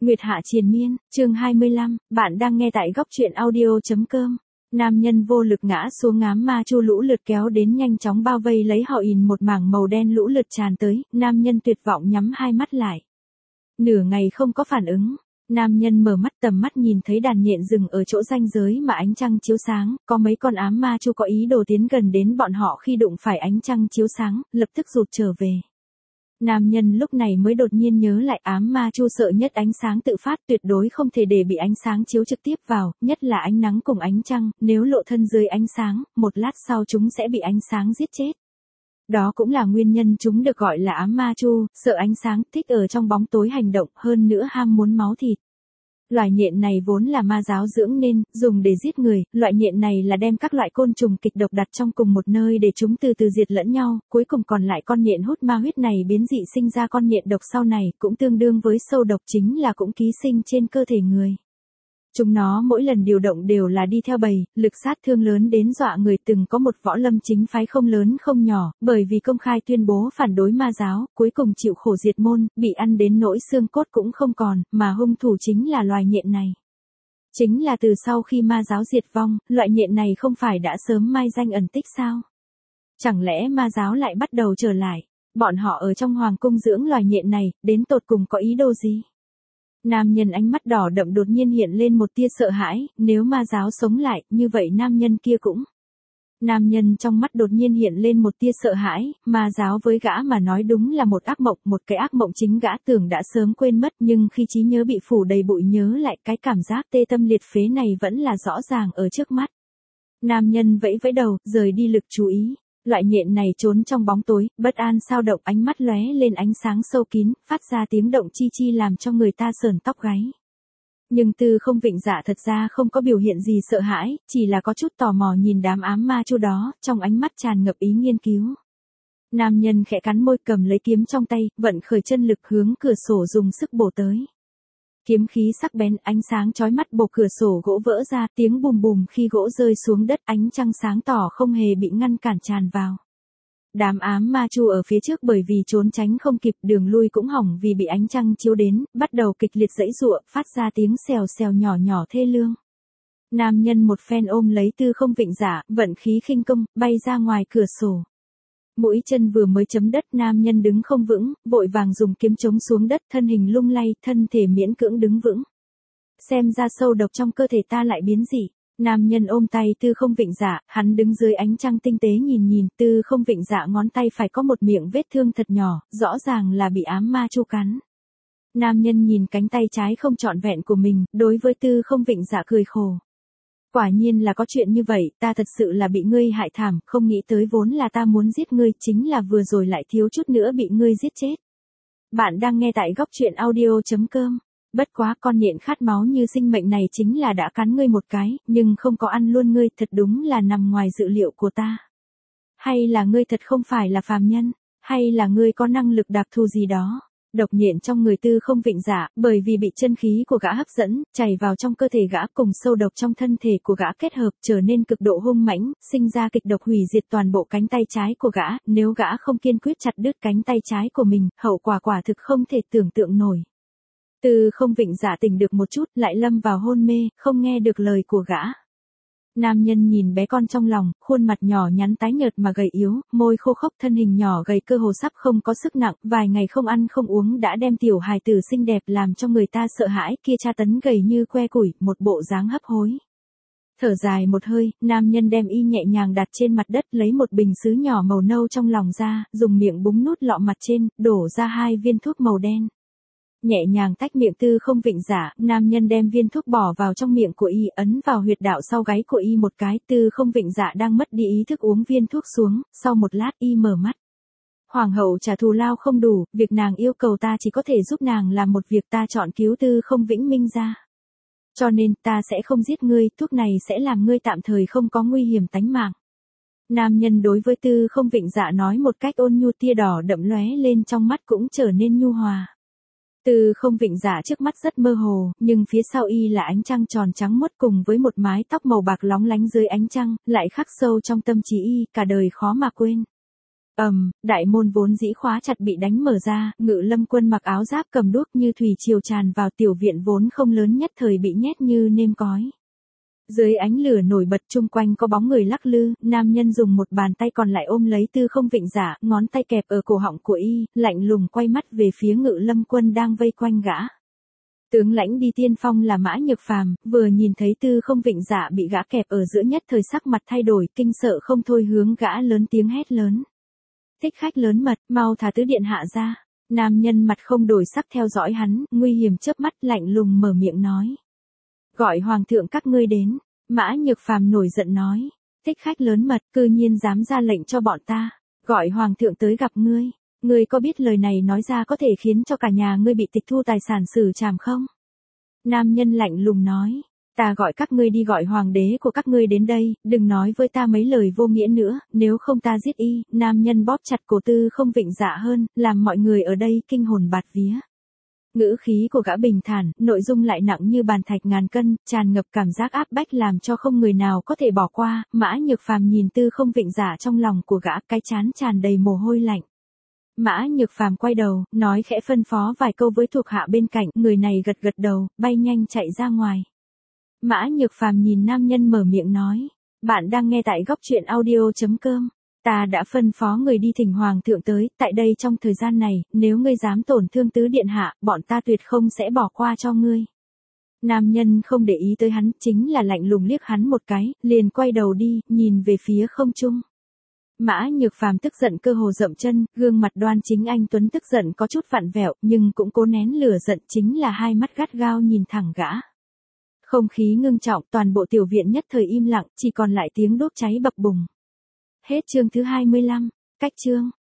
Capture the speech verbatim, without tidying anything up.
Nguyệt hạ triền miên, chương hai mươi lăm, bạn đang nghe tại góc truyện audio.com. Nam nhân vô lực ngã xuống ngám ma chu lũ lượt kéo đến nhanh chóng bao vây lấy họ ìn một mảng màu đen lũ lượt tràn tới, nam nhân tuyệt vọng nhắm hai mắt lại. Nửa ngày không có phản ứng, nam nhân mở mắt tầm mắt nhìn thấy đàn nhện rừng ở chỗ ranh giới mà ánh trăng chiếu sáng, có mấy con ám ma chu có ý đồ tiến gần đến bọn họ khi đụng phải ánh trăng chiếu sáng, lập tức rụt trở về. Nam nhân lúc này mới đột nhiên nhớ lại ám ma chu sợ nhất ánh sáng tự phát, tuyệt đối không thể để bị ánh sáng chiếu trực tiếp vào, nhất là ánh nắng cùng ánh trăng, nếu lộ thân dưới ánh sáng, một lát sau chúng sẽ bị ánh sáng giết chết. Đó cũng là nguyên nhân chúng được gọi là ám ma chu, sợ ánh sáng, thích ở trong bóng tối hành động, hơn nữa ham muốn máu thịt. Loài nhện này vốn là ma giáo dưỡng nên, dùng để giết người, loại nhện này là đem các loại côn trùng kịch độc đặt trong cùng một nơi để chúng từ từ diệt lẫn nhau, cuối cùng còn lại con nhện hút ma huyết này biến dị sinh ra con nhện độc sau này, cũng tương đương với sâu độc chính là cũng ký sinh trên cơ thể người. Chúng nó mỗi lần điều động đều là đi theo bầy, lực sát thương lớn đến dọa người, từng có một võ lâm chính phái không lớn không nhỏ, bởi vì công khai tuyên bố phản đối ma giáo, cuối cùng chịu khổ diệt môn, bị ăn đến nỗi xương cốt cũng không còn, mà hung thủ chính là loài nhện này. Chính là từ sau khi ma giáo diệt vong, loại nhện này không phải đã sớm mai danh ẩn tích sao? Chẳng lẽ ma giáo lại bắt đầu trở lại? Bọn họ ở trong hoàng cung dưỡng loài nhện này, đến tột cùng có ý đồ gì? Nam nhân ánh mắt đỏ đậm đột nhiên hiện lên một tia sợ hãi, nếu ma giáo sống lại, như vậy nam nhân kia cũng. Nam nhân trong mắt đột nhiên hiện lên một tia sợ hãi, ma giáo với gã mà nói đúng là một ác mộng, một cái ác mộng chính gã tưởng đã sớm quên mất, nhưng khi trí nhớ bị phủ đầy bụi nhớ lại cái cảm giác tê tâm liệt phế này vẫn là rõ ràng ở trước mắt. Nam nhân vẫy vẫy đầu, rời đi lực chú ý. Loại nhện này trốn trong bóng tối, bất an sao động, ánh mắt lóe lên ánh sáng sâu kín, phát ra tiếng động chi chi làm cho người ta sởn tóc gáy. Nhưng Tư Không Vịnh Dạ thật ra không có biểu hiện gì sợ hãi, chỉ là có chút tò mò nhìn đám ám ma chu đó, trong ánh mắt tràn ngập ý nghiên cứu. Nam nhân khẽ cắn môi cầm lấy kiếm trong tay, vận khởi chân lực hướng cửa sổ dùng sức bổ tới. Kiếm khí sắc bén, ánh sáng chói mắt bổ cửa sổ gỗ vỡ ra, tiếng bùm bùm khi gỗ rơi xuống đất, ánh trăng sáng tỏ không hề bị ngăn cản tràn vào. Đám ám ma chu ở phía trước bởi vì trốn tránh không kịp, đường lui cũng hỏng vì bị ánh trăng chiếu đến, bắt đầu kịch liệt giãy giụa, phát ra tiếng xèo xèo nhỏ nhỏ thê lương. Nam nhân một phen ôm lấy Tư Không Vịnh Dạ, vận khí khinh công, bay ra ngoài cửa sổ. Mũi chân vừa mới chấm đất, nam nhân đứng không vững, vội vàng dùng kiếm chống xuống đất, thân hình lung lay, thân thể miễn cưỡng đứng vững. Xem ra sâu độc trong cơ thể ta lại biến dị. Nam nhân ôm tay Tư Không Vịnh Dạ, hắn đứng dưới ánh trăng tinh tế nhìn nhìn, Tư Không Vịnh Dạ ngón tay phải có một miệng vết thương thật nhỏ, rõ ràng là bị ám ma chu cắn. Nam nhân nhìn cánh tay trái không trọn vẹn của mình, đối với Tư Không Vịnh Dạ cười khổ. Quả nhiên là có chuyện như vậy, ta thật sự là bị ngươi hại thảm, không nghĩ tới vốn là ta muốn giết ngươi, chính là vừa rồi lại thiếu chút nữa bị ngươi giết chết. Bạn đang nghe tại góc truyện audio.com. Bất quá con nhện khát máu như sinh mệnh này chính là đã cắn ngươi một cái, nhưng không có ăn luôn ngươi, thật đúng là nằm ngoài dự liệu của ta. Hay là ngươi thật không phải là phàm nhân, hay là ngươi có năng lực đặc thù gì đó. Độc nhện trong người Tư Không Vịnh Dạ, bởi vì bị chân khí của gã hấp dẫn, chảy vào trong cơ thể gã cùng sâu độc trong thân thể của gã kết hợp trở nên cực độ hung mãnh, sinh ra kịch độc hủy diệt toàn bộ cánh tay trái của gã, nếu gã không kiên quyết chặt đứt cánh tay trái của mình, hậu quả quả thực không thể tưởng tượng nổi. Tư Không Vịnh Dạ tỉnh được một chút, lại lâm vào hôn mê, không nghe được lời của gã. Nam nhân nhìn bé con trong lòng, khuôn mặt nhỏ nhắn tái nhợt mà gầy yếu, môi khô khốc, thân hình nhỏ gầy cơ hồ sắp không có sức nặng, vài ngày không ăn không uống đã đem tiểu hài tử xinh đẹp làm cho người ta sợ hãi, kia tra tấn gầy như que củi, một bộ dáng hấp hối. Thở dài một hơi, nam nhân đem y nhẹ nhàng đặt trên mặt đất, lấy một bình sứ nhỏ màu nâu trong lòng ra, dùng miệng búng nút lọ mặt trên, đổ ra hai viên thuốc màu đen. Nhẹ nhàng tách miệng Tư Không Vịnh Dạ, nam nhân đem viên thuốc bỏ vào trong miệng của y, ấn vào huyệt đạo sau gáy của y một cái, Tư Không Vịnh Dạ đang mất đi ý thức uống viên thuốc xuống, sau một lát y mở mắt. Hoàng hậu trả thù lao không đủ, việc nàng yêu cầu ta chỉ có thể giúp nàng làm một việc, ta chọn cứu Tư Không Vĩnh Minh ra. Cho nên, ta sẽ không giết ngươi, thuốc này sẽ làm ngươi tạm thời không có nguy hiểm tánh mạng. Nam nhân đối với Tư Không Vịnh Dạ nói một cách ôn nhu, tia đỏ đậm lóe lên trong mắt cũng trở nên nhu hòa. Tư Không Vịnh Dạ trước mắt rất mơ hồ, nhưng phía sau y là ánh trăng tròn trắng muốt cùng với một mái tóc màu bạc lóng lánh dưới ánh trăng, lại khắc sâu trong tâm trí y, cả đời khó mà quên. Ầm, đại môn vốn dĩ khóa chặt bị đánh mở ra, Ngự Lâm Quân mặc áo giáp cầm đuốc như thủy triều tràn vào tiểu viện vốn không lớn nhất thời bị nhét như nêm cói. Dưới ánh lửa nổi bật chung quanh có bóng người lắc lư, nam nhân dùng một bàn tay còn lại ôm lấy Tư Không Vịnh Giả, ngón tay kẹp ở cổ họng của y, lạnh lùng quay mắt về phía Ngự Lâm Quân đang vây quanh gã. Tướng lãnh đi tiên phong là Mã Nhược Phàm, vừa nhìn thấy Tư Không Vịnh Giả bị gã kẹp ở giữa nhất thời sắc mặt thay đổi, kinh sợ không thôi hướng gã lớn tiếng hét lớn. Thích khách lớn mật, mau thả tứ điện hạ ra. Nam nhân mặt không đổi sắc theo dõi hắn, nguy hiểm chớp mắt lạnh lùng mở miệng nói. Gọi hoàng thượng các ngươi đến. Mã Nhược Phàm nổi giận nói. Thích khách lớn mật, cư nhiên dám ra lệnh cho bọn ta. Gọi hoàng thượng tới gặp ngươi. Ngươi có biết lời này nói ra có thể khiến cho cả nhà ngươi bị tịch thu tài sản xử trảm không? Nam nhân lạnh lùng nói. Ta gọi các ngươi đi gọi hoàng đế của các ngươi đến đây, đừng nói với ta mấy lời vô nghĩa nữa, nếu không ta giết y. Nam nhân bóp chặt cổ Tư Không Vịnh Dạ hơn, làm mọi người ở đây kinh hồn bạt vía. Ngữ khí của gã bình thản, nội dung lại nặng như bàn thạch ngàn cân, tràn ngập cảm giác áp bách làm cho không người nào có thể bỏ qua. Mã Nhược Phàm nhìn Tư Không Vịnh Giả trong lòng của gã, cái trán tràn đầy mồ hôi lạnh. Mã Nhược Phàm quay đầu, nói khẽ phân phó vài câu với thuộc hạ bên cạnh, người này gật gật đầu, bay nhanh chạy ra ngoài. Mã Nhược Phàm nhìn nam nhân mở miệng nói, bạn đang nghe tại góc truyện audio chấm com. Ta đã phân phó người đi thỉnh hoàng thượng tới, tại đây trong thời gian này, nếu ngươi dám tổn thương tứ điện hạ, bọn ta tuyệt không sẽ bỏ qua cho ngươi. Nam nhân không để ý tới hắn, chính là lạnh lùng liếc hắn một cái, liền quay đầu đi, nhìn về phía không trung. Mã Nhược Phàm tức giận cơ hồ dậm chân, gương mặt đoan chính anh tuấn tức giận có chút vặn vẹo, nhưng cũng cố nén lửa giận, chính là hai mắt gắt gao nhìn thẳng gã. Không khí ngưng trọng, toàn bộ tiểu viện nhất thời im lặng, chỉ còn lại tiếng đốt cháy bập bùng. Hết chương thứ hai mươi lăm, cách chương.